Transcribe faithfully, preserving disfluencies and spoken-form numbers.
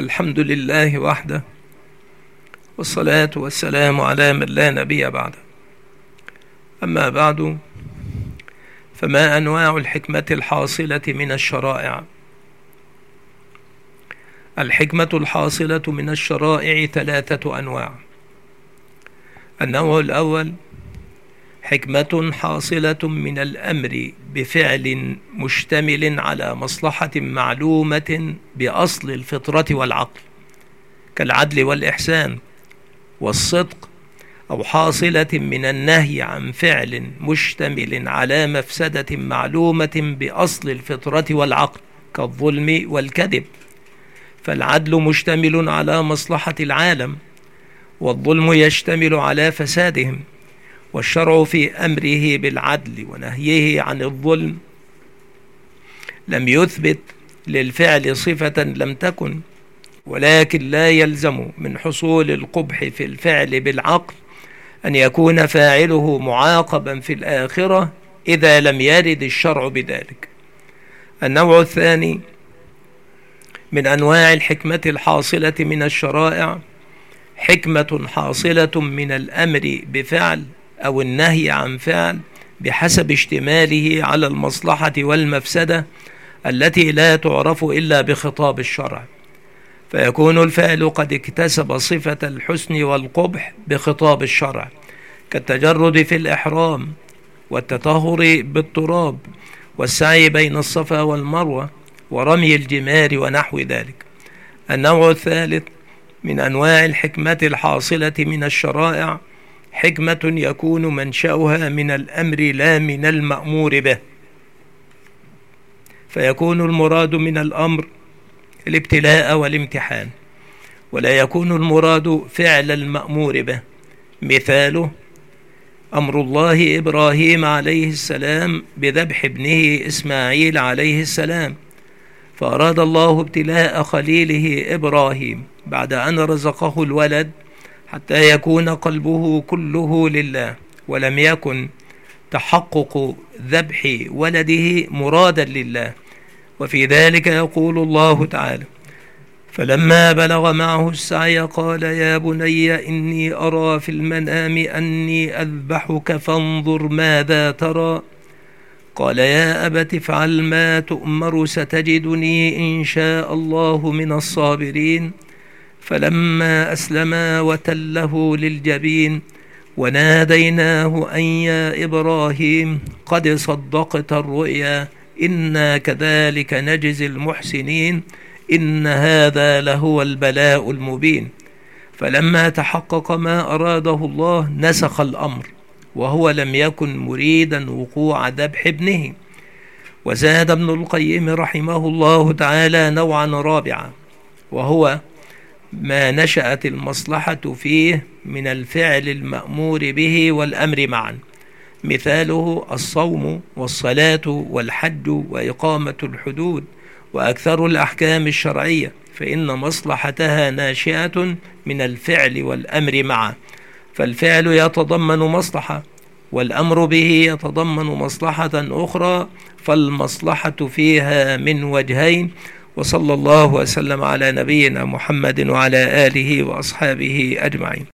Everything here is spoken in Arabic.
الحمد لله وحده، والصلاة والسلام على من لا نبي بعده. أما بعد، فما أنواع الحكمة الحاصلة من الشرائع؟ الحكمة الحاصلة من الشرائع ثلاثة أنواع. النوع الأول حكمة حاصلة من الأمر بفعل مشتمل على مصلحة معلومة بأصل الفطرة والعقل، كالعدل والإحسان والصدق، أو حاصلة من النهي عن فعل مشتمل على مفسدة معلومة بأصل الفطرة والعقل، كالظلم والكذب. فالعدل مشتمل على مصلحة العالم، والظلم يشتمل على فسادهم. والشرع في أمره بالعدل ونهيه عن الظلم لم يثبت للفعل صفة لم تكن، ولكن لا يلزم من حصول القبح في الفعل بالعقل أن يكون فاعله معاقبا في الآخرة إذا لم يرد الشرع بذلك. النوع الثاني من أنواع الحكمة الحاصلة من الشرائع حكمة حاصلة من الأمر بفعل أو النهي عن فعل بحسب اشتماله على المصلحة والمفسدة التي لا تعرف إلا بخطاب الشرع، فيكون الفعل قد اكتسب صفة الحسن والقبح بخطاب الشرع، كالتجرد في الإحرام والتطهر بالتراب والسعي بين الصفا والمروة ورمي الجمار ونحو ذلك. النوع الثالث من أنواع الحكمة الحاصلة من الشرائع حكمة يكون منشأها من الأمر لا من المأمور به، فيكون المراد من الأمر الابتلاء والامتحان، ولا يكون المراد فعل المأمور به. مثاله أمر الله إبراهيم عليه السلام بذبح ابنه إسماعيل عليه السلام، فأراد الله ابتلاء خليله إبراهيم بعد أن رزقه الولد حتى يكون قلبه كله لله، ولم يكن تحقق ذبح ولده مرادا لله. وفي ذلك يقول الله تعالى: فلما بلغ معه السعي قال يا بني إني أرى في المنام أني أذبحك فانظر ماذا ترى. قال يا أبت افعل ما تؤمر ستجدني إن شاء الله من الصابرين. فلما أسلما وتله للجبين وناديناه أن يا إبراهيم قد صدقت الرؤيا إنا كذلك نجزي المحسنين إن هذا لهو البلاء المبين. فلما تحقق ما أراده الله نسخ الأمر، وهو لم يكن مريدا وقوع ذبح ابنه. وزاد ابن القيم رحمه الله تعالى نوعا رابعا، وهو ما نشأت المصلحة فيه من الفعل المأمور به والأمر معا، مثاله الصوم والصلاة والحج وإقامة الحدود وأكثر الأحكام الشرعية، فإن مصلحتها ناشئة من الفعل والأمر معا، فالفعل يتضمن مصلحة والأمر به يتضمن مصلحة أخرى، فالمصلحة فيها من وجهين. وصلى الله وسلم على نبينا محمد وعلى آله وأصحابه أجمعين.